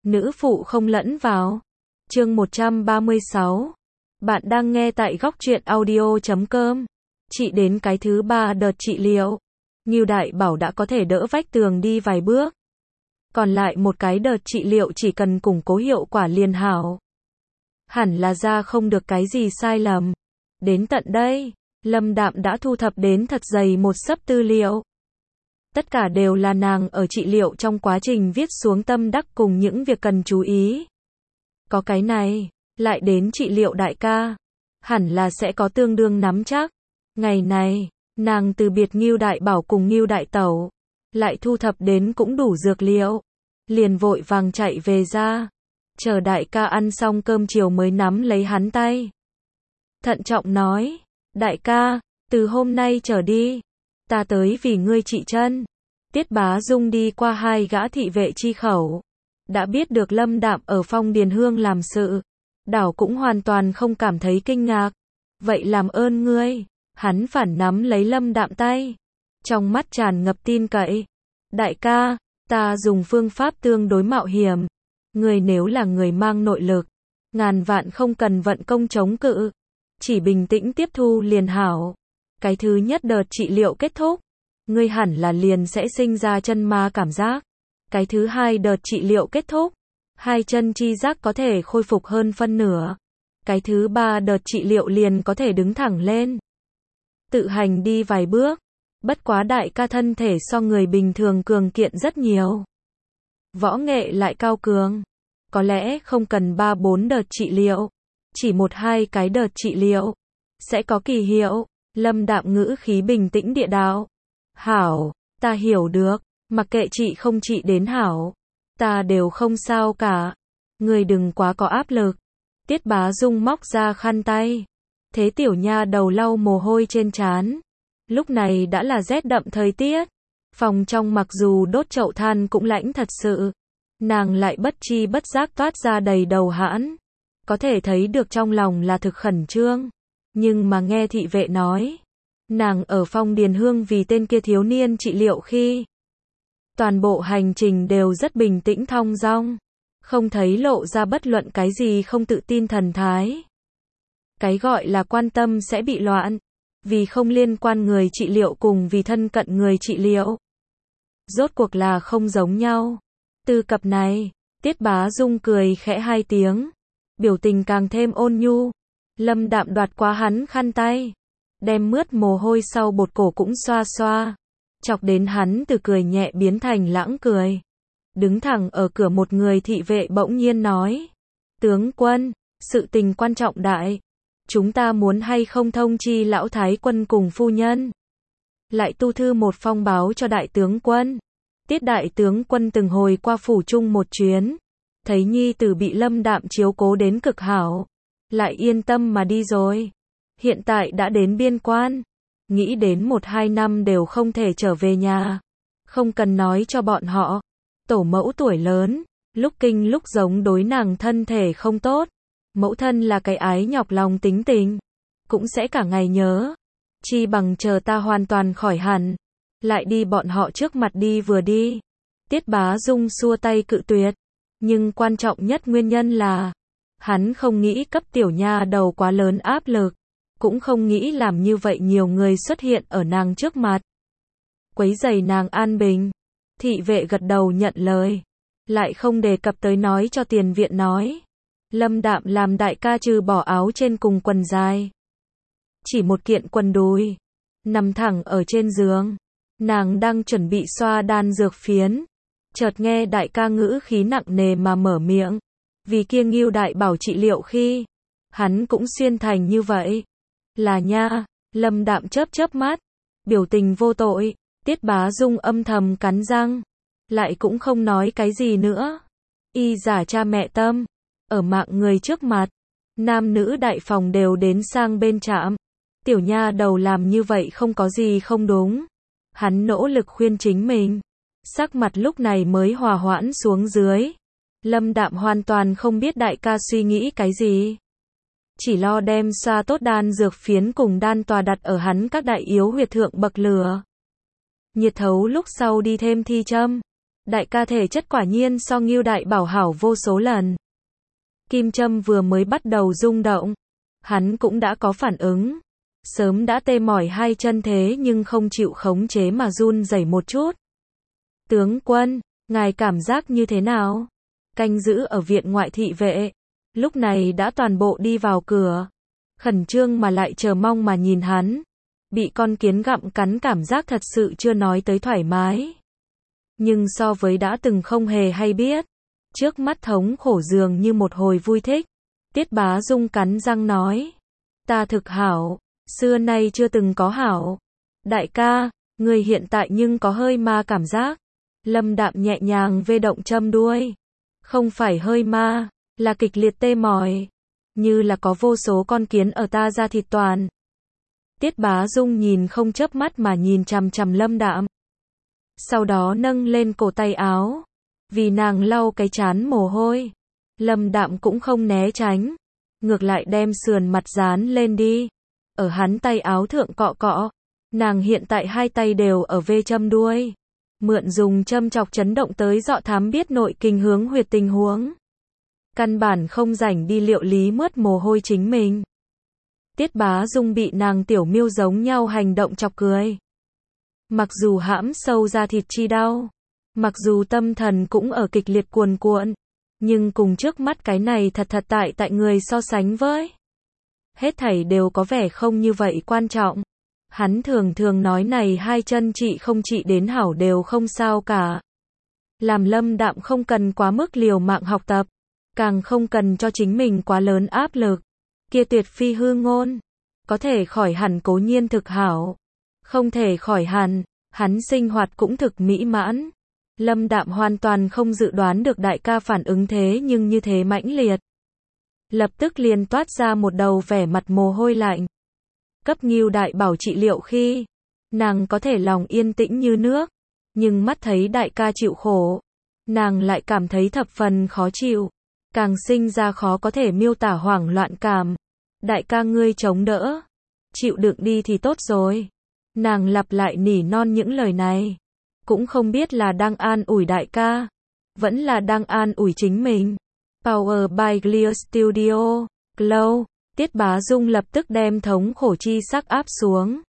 nữ phụ không lẫn vào. Chương 136. Bạn đang nghe tại góc truyện audio.com. Chị đến cái thứ 3 đợt trị liệu, Ngưu Đại Bảo đã có thể đỡ vách tường đi vài bước. Còn lại một cái đợt trị liệu chỉ cần củng cố hiệu quả liền hảo. Hẳn là ra không được cái gì sai lầm. Đến tận đây, Lâm Đạm đã thu thập đến thật dày một xấp tư liệu. Tất cả đều là nàng ở trị liệu trong quá trình viết xuống tâm đắc cùng những việc cần chú ý. Có cái này, lại đến trị liệu đại ca, hẳn là sẽ có tương đương nắm chắc. Ngày này, nàng từ biệt Ngưu Đại Bảo cùng Ngưu Đại Tẩu, lại thu thập đến cũng đủ dược liệu, liền vội vàng chạy về ra, chờ đại ca ăn xong cơm chiều mới nắm lấy hắn tay. Thận trọng nói, đại ca, từ hôm nay trở đi, ta tới vì ngươi trị chân. Tiết Bá Dung đi qua hai gã thị vệ chi khẩu, đã biết được Lâm Đạm ở Phong Điền Hương làm sự, đảo cũng hoàn toàn không cảm thấy kinh ngạc. Vậy làm ơn ngươi. Hắn phản nắm lấy Lâm Đạm tay, trong mắt tràn ngập tin cậy. Đại ca, ta dùng phương pháp tương đối mạo hiểm. Ngươi nếu là người mang nội lực, ngàn vạn không cần vận công chống cự, chỉ bình tĩnh tiếp thu liền hảo. Cái thứ nhất đợt trị liệu kết thúc, ngươi hẳn là liền sẽ sinh ra chân ma cảm giác. Cái thứ hai đợt trị liệu kết thúc, hai chân chi giác có thể khôi phục hơn phân nửa. Cái thứ ba đợt trị liệu liền có thể đứng thẳng lên, tự hành đi vài bước. Bất quá đại ca thân thể so người bình thường cường kiện rất nhiều, võ nghệ lại cao cường, có lẽ không cần 3-4 đợt trị liệu, chỉ 1-2 cái đợt trị liệu sẽ có kỳ hiệu. Lâm Đạm ngữ khí bình tĩnh địa đạo. Hảo, ta hiểu được, mặc kệ chị không trị đến hảo, ta đều không sao cả. Người đừng quá có áp lực. Tiết Bá Dung móc ra khăn tay, thế tiểu nha đầu lau mồ hôi trên trán. Lúc này đã là rét đậm thời tiết, phòng trong mặc dù đốt chậu than cũng lạnh thật sự. Nàng lại bất chi bất giác toát ra đầy đầu hãn, có thể thấy được trong lòng là thực khẩn trương. Nhưng mà nghe thị vệ nói, nàng ở Phong Điền Hương vì tên kia thiếu niên trị liệu khi, toàn bộ hành trình đều rất bình tĩnh thong dong, không thấy lộ ra bất luận cái gì không tự tin thần thái. Cái gọi là quan tâm sẽ bị loạn, vì không liên quan người trị liệu cùng vì thân cận người trị liệu, rốt cuộc là không giống nhau. Từ cặp này, Tiết Bá Dung cười khẽ hai tiếng, biểu tình càng thêm ôn nhu. Lâm Đạm đoạt qua hắn khăn tay, đem mướt mồ hôi sau bột cổ cũng xoa xoa, chọc đến hắn từ cười nhẹ biến thành lãng cười. Đứng thẳng ở cửa một người thị vệ bỗng nhiên nói, tướng quân, sự tình quan trọng đại, chúng ta muốn hay không thông chi lão thái quân cùng phu nhân, lại tu thư một phong báo cho đại tướng quân. Tiết đại tướng quân từng hồi qua phủ trung một chuyến, thấy nhi tử bị Lâm Đạm chiếu cố đến cực hảo, lại yên tâm mà đi rồi. Hiện tại đã đến biên quan, nghĩ đến 1-2 năm đều không thể trở về nhà. Không cần nói cho bọn họ, tổ mẫu tuổi lớn, lúc kinh lúc giống đối nàng thân thể không tốt. Mẫu thân là cái ái nhọc lòng tính tình, cũng sẽ cả ngày nhớ. Chi bằng chờ ta hoàn toàn khỏi hẳn, lại đi bọn họ trước mặt đi vừa đi. Tiết Bá Dung xua tay cự tuyệt, nhưng quan trọng nhất nguyên nhân là, hắn không nghĩ cấp tiểu nha đầu quá lớn áp lực, cũng không nghĩ làm như vậy nhiều người xuất hiện ở nàng trước mặt, quấy rầy nàng an bình. Thị vệ gật đầu nhận lời, lại không đề cập tới nói cho tiền viện nói. Lâm Đạm làm đại ca trừ bỏ áo trên cùng quần dài, chỉ một kiện quần đùi, nằm thẳng ở trên giường. Nàng đang chuẩn bị xoa đan dược phiến, chợt nghe đại ca ngữ khí nặng nề mà mở miệng, vì kia Ngưu Đại Bảo trị liệu khi, hắn cũng xuyên thành như vậy. Là nha. Lâm Đạm chớp chớp mắt, biểu tình vô tội. Tiết Bá Dung âm thầm cắn răng, lại cũng không nói cái gì nữa. Y giả cha mẹ tâm, ở mạng người trước mặt, nam nữ đại phòng đều đến sang bên trạm. Tiểu nha đầu làm như vậy không có gì không đúng. Hắn nỗ lực khuyên chính mình, sắc mặt lúc này mới hòa hoãn xuống dưới. Lâm Đạm hoàn toàn không biết đại ca suy nghĩ cái gì, chỉ lo đem xoa tốt đan dược phiến cùng đan tòa đặt ở hắn các đại yếu huyệt thượng bậc lửa. Nhiệt thấu lúc sau đi thêm thi châm, Đại ca thể chất quả nhiên so Ngưu Đại Bảo hảo vô số lần. Kim châm vừa mới bắt đầu rung động, hắn cũng đã có phản ứng. Sớm đã tê mỏi hai chân thế nhưng không chịu khống chế mà run rẩy một chút. Tướng quân, ngài cảm giác như thế nào? Canh giữ ở viện ngoại thị vệ, lúc này đã toàn bộ đi vào cửa. Khẩn trương mà lại chờ mong mà nhìn hắn. Bị con kiến gặm cắn cảm giác thật sự chưa nói tới thoải mái. Nhưng so với đã từng không hề hay biết, trước mắt thống khổ dường như một hồi vui thích. Tiết Bá Dung cắn răng nói. Ta thực hảo, xưa nay chưa từng có hảo. Đại ca, người hiện tại nhưng có hơi ma cảm giác. Lâm Đạm nhẹ nhàng vê động châm đuôi. Không phải hơi ma, là kịch liệt tê mỏi. Như là có vô số con kiến ở ta da thịt toàn. Tiết Bá Dung nhìn không chớp mắt mà nhìn chằm chằm Lâm Đạm. Sau đó nâng lên cổ tay áo. Vì nàng lau cái trán mồ hôi. Lâm Đạm cũng không né tránh. Ngược lại đem sườn mặt dán lên đi. Ở hắn tay áo thượng cọ cọ. Nàng hiện tại hai tay đều ở vê châm đuôi. Mượn dùng châm chọc chấn động tới dọ thám biết nội kinh hướng huyệt tình huống. Căn bản không rảnh đi liệu lý mướt mồ hôi chính mình. Tiết Bá Dung bị nàng tiểu miêu giống nhau hành động chọc cười. Mặc dù hãm sâu ra thịt chi đau, mặc dù tâm thần cũng ở kịch liệt cuồn cuộn, nhưng cùng trước mắt cái này thật tại người so sánh với. Hết thảy đều có vẻ không như vậy quan trọng. Hắn thường nói này hai chân trị không trị đến hảo đều không sao cả. Làm Lâm Đạm không cần quá mức liều mạng học tập, càng không cần cho chính mình quá lớn áp lực. Kia tuyệt phi hư ngôn. Có thể khỏi hẳn cố nhiên thực hảo. Không thể khỏi hẳn, hắn sinh hoạt cũng thực mỹ mãn. Lâm Đạm hoàn toàn không dự đoán được đại ca phản ứng thế nhưng như thế mãnh liệt. Lập tức liền toát ra một đầu vẻ mặt mồ hôi lạnh. Cấp Ngưu Đại Bảo trị liệu khi, nàng có thể lòng yên tĩnh như nước. Nhưng mắt thấy đại ca chịu khổ, nàng lại cảm thấy thập phần khó chịu. Càng sinh ra khó có thể miêu tả hoảng loạn cảm. Đại ca ngươi chống đỡ. Chịu đựng đi thì tốt rồi. Nàng lặp lại nỉ non những lời này. Cũng không biết là đang an ủi đại ca. Vẫn là đang an ủi chính mình. Power by Clear Studio. Glow. Tiết Bá Dung lập tức đem thống khổ chi sắc áp xuống.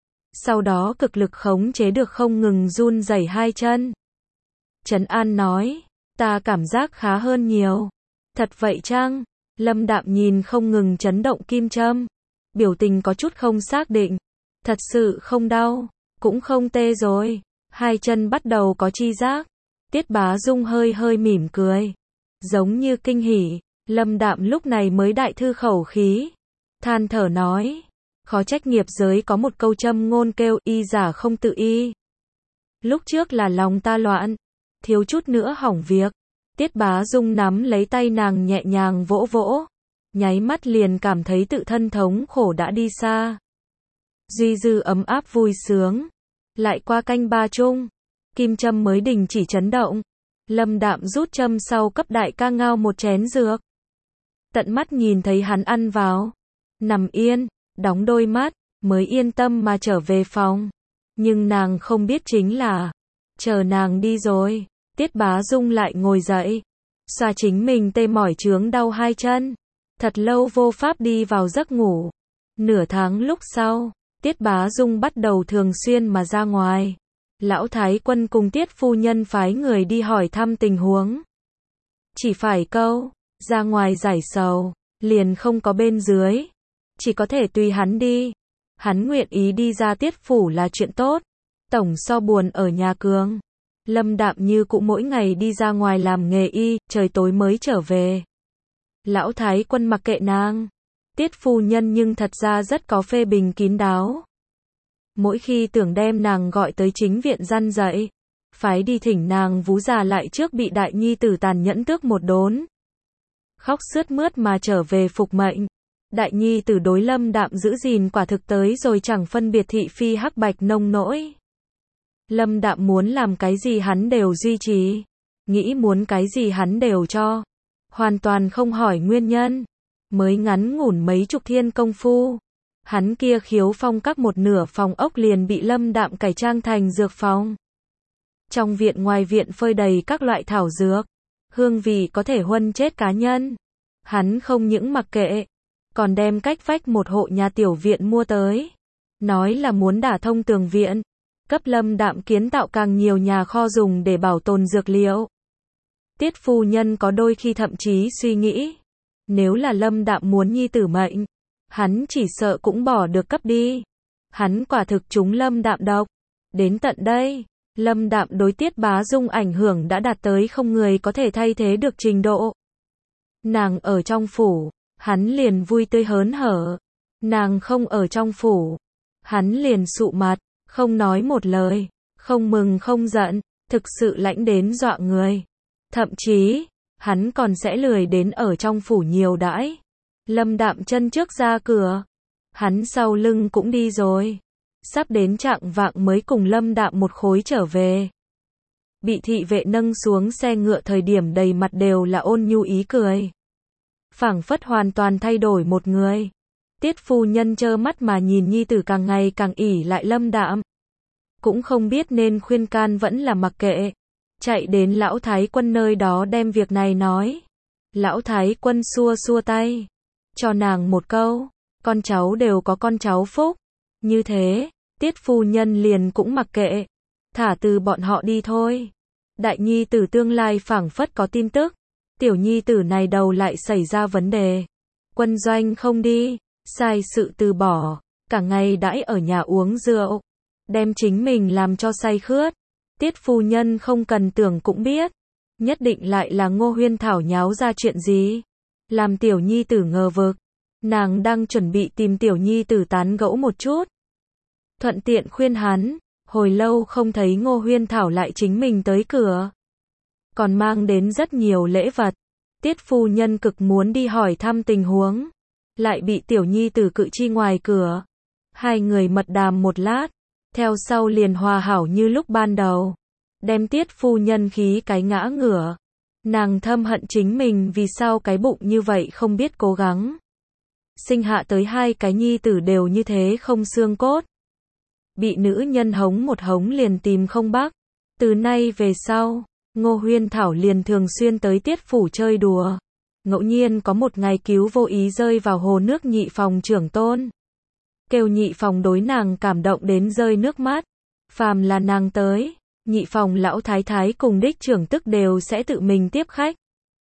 Sau đó cực lực khống chế được không ngừng run rẩy hai chân. Trấn An nói. Ta cảm giác khá hơn nhiều. Thật vậy chăng? Lâm Đạm nhìn không ngừng chấn động kim châm. Biểu tình có chút không xác định. Thật sự không đau. Cũng không tê rồi. Hai chân bắt đầu có chi giác. Tiết Bá Dung hơi mỉm cười. Giống như kinh hỉ. Lâm Đạm lúc này mới đại thư khẩu khí. Than thở nói. Khó trách nghiệp giới có một câu châm ngôn kêu y giả không tự y. Lúc trước là lòng ta loạn. Thiếu chút nữa hỏng việc. Tiết Bá Dung nắm lấy tay nàng nhẹ nhàng vỗ vỗ. Nháy mắt liền cảm thấy tự thân thống khổ đã đi xa. Duy dư ấm áp vui sướng. Lại qua canh ba chung. Kim châm mới đình chỉ chấn động. Lâm Đạm rút châm sau cấp đại ca ngao một chén dược. Tận mắt nhìn thấy hắn ăn vào. Nằm yên, đóng đôi mắt, mới yên tâm mà trở về phòng. Nhưng nàng không biết chính là, chờ nàng đi rồi, Tiết Bá Dung lại ngồi dậy. Xoa chính mình tê mỏi chướng đau hai chân. Thật lâu vô pháp đi vào giấc ngủ. Nửa tháng lúc sau, Tiết Bá Dung bắt đầu thường xuyên mà ra ngoài. Lão Thái Quân cùng Tiết Phu Nhân phái người đi hỏi thăm tình huống. Chỉ phải câu, ra ngoài giải sầu, liền không có bên dưới. Chỉ có thể tùy hắn đi. Hắn nguyện ý đi ra Tiết Phủ là chuyện tốt. Tổng so buồn ở nhà cường. Lâm Đạm như cũ mỗi ngày đi ra ngoài làm nghề y, trời tối mới trở về. Lão Thái Quân mặc kệ nàng. Tiết Phu Nhân nhưng thật ra rất có phê bình kín đáo. Mỗi khi tưởng đem nàng gọi tới chính viện răn dạy, phái đi thỉnh nàng vú già lại trước bị đại nhi tử tàn nhẫn tước một đốn. Khóc sướt mướt mà trở về phục mệnh. Đại nhi tử đối Lâm Đạm giữ gìn quả thực tới rồi chẳng phân biệt thị phi hắc bạch nông nỗi. Lâm Đạm muốn làm cái gì hắn đều duy trì. Nghĩ muốn cái gì hắn đều cho. Hoàn toàn không hỏi nguyên nhân. Mới ngắn ngủn mấy chục thiên công phu. Hắn kia khiếu phong các một nửa phòng ốc liền bị Lâm Đạm cải trang thành dược phòng. Trong viện ngoài viện phơi đầy các loại thảo dược, hương vị có thể huân chết cá nhân. Hắn không những mặc kệ, còn đem cách vách một hộ nhà tiểu viện mua tới. Nói là muốn đả thông tường viện, cấp Lâm Đạm kiến tạo càng nhiều nhà kho dùng để bảo tồn dược liệu. Tiết phu nhân có đôi khi thậm chí suy nghĩ, nếu là Lâm Đạm muốn nhi tử mệnh, hắn chỉ sợ cũng bỏ được cấp đi. Hắn quả thực trúng Lâm Đạm độc. Đến tận đây, Lâm Đạm đối Tiết Bá Dung ảnh hưởng đã đạt tới không người có thể thay thế được trình độ. Nàng ở trong phủ, hắn liền vui tươi hớn hở. Nàng không ở trong phủ, hắn liền sụ mặt, không nói một lời, không mừng không giận, thực sự lãnh đến dọa người. Thậm chí, hắn còn sẽ lười đến ở trong phủ nhiều đãi. Lâm Đạm chân trước ra cửa, hắn sau lưng cũng đi rồi. Sắp đến chạng vạng mới cùng Lâm Đạm một khối trở về. Bị thị vệ nâng xuống xe ngựa thời điểm đầy mặt đều là ôn nhu ý cười. Phảng phất hoàn toàn thay đổi một người. Tiết phu nhân trơ mắt mà nhìn nhi tử càng ngày càng ỷ lại Lâm Đạm. Cũng không biết nên khuyên can vẫn là mặc kệ. Chạy đến lão thái quân nơi đó đem việc này nói. Lão thái quân xua xua tay, cho nàng một câu, con cháu đều có con cháu phúc. Như thế, Tiết phu nhân liền cũng mặc kệ, thả từ bọn họ đi thôi. Đại nhi tử tương lai phảng phất có tin tức, tiểu nhi tử này đầu lại xảy ra vấn đề. Quân doanh không đi, sai sự từ bỏ, cả ngày đãi ở nhà uống rượu, đem chính mình làm cho say khướt. Tiết phu nhân không cần tưởng cũng biết, nhất định lại là Ngô Huyên Thảo nháo ra chuyện gì, làm tiểu nhi tử ngờ vực. Nàng đang chuẩn bị tìm tiểu nhi tử tán gẫu một chút, thuận tiện khuyên hắn. Hồi lâu không thấy Ngô Huyên Thảo lại chính mình tới cửa, còn mang đến rất nhiều lễ vật. Tiết phu nhân cực muốn đi hỏi thăm tình huống, lại bị tiểu nhi tử cự chi ngoài cửa. Hai người mật đàm một lát, theo sau liền hòa hảo như lúc ban đầu, đem Tiết phu nhân khí cái ngã ngửa. Nàng thâm hận chính mình vì sao cái bụng như vậy không biết cố gắng. Sinh hạ tới hai cái nhi tử đều như thế không xương cốt. Bị nữ nhân hống một hống liền tìm không bắc. Từ nay về sau, Ngô Huyên Thảo liền thường xuyên tới Tiết phủ chơi đùa. Ngẫu nhiên có một ngày cứu vô ý rơi vào hồ nước nhị phòng trưởng tôn. Kêu nhị phòng đối nàng cảm động đến rơi nước mắt. Phàm là nàng tới, nhị phòng lão thái thái cùng đích trưởng tức đều sẽ tự mình tiếp khách.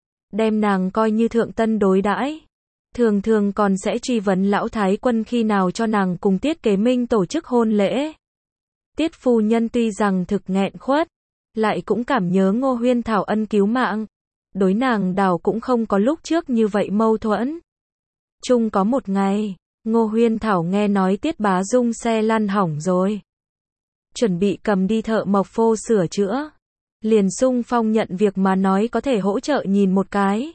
Đem nàng coi như thượng tân đối đãi. Thường thường còn sẽ truy vấn lão thái quân khi nào cho nàng cùng Tiết Kế Minh tổ chức hôn lễ. Tiết phu nhân tuy rằng thực nghẹn khuất, lại cũng cảm nhớ Ngô Huyên Thảo ân cứu mạng. Đối nàng đảo cũng không có lúc trước như vậy mâu thuẫn. Chung có một ngày, Ngô Huyên Thảo nghe nói Tiết Bá Dung xe lăn hỏng rồi, chuẩn bị cầm đi thợ mộc phô sửa chữa. Liền xung phong nhận việc mà nói có thể hỗ trợ nhìn một cái.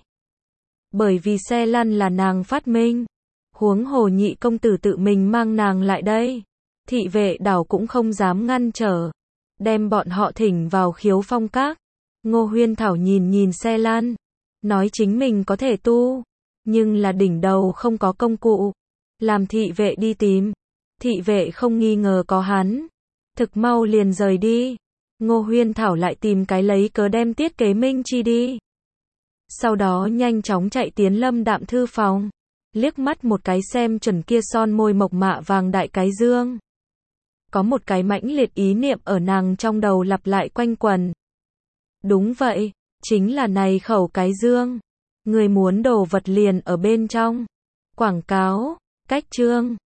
Bởi vì xe lăn là nàng phát minh, huống hồ nhị công tử tự mình mang nàng lại đây, thị vệ đảo cũng không dám ngăn trở, đem bọn họ thỉnh vào Khiếu Phong Các. Ngô Huyên Thảo nhìn nhìn xe lăn, nói chính mình có thể tu, nhưng là đỉnh đầu không có công cụ, làm thị vệ đi tìm. Thị vệ không nghi ngờ có hắn, thực mau liền rời đi. Ngô Huyên Thảo lại tìm cái lấy cớ đem Tiết Kế Minh chi đi. Sau đó nhanh chóng chạy tiến Lâm Đạm thư phòng, liếc mắt một cái xem chuẩn kia son môi mộc mạ vàng đại cái dương. Có một cái mãnh liệt ý niệm ở nàng trong đầu lặp lại quanh quẩn. Đúng vậy, chính là này khẩu cái dương. Người muốn đồ vật liền ở bên trong. Quảng cáo, cách chương.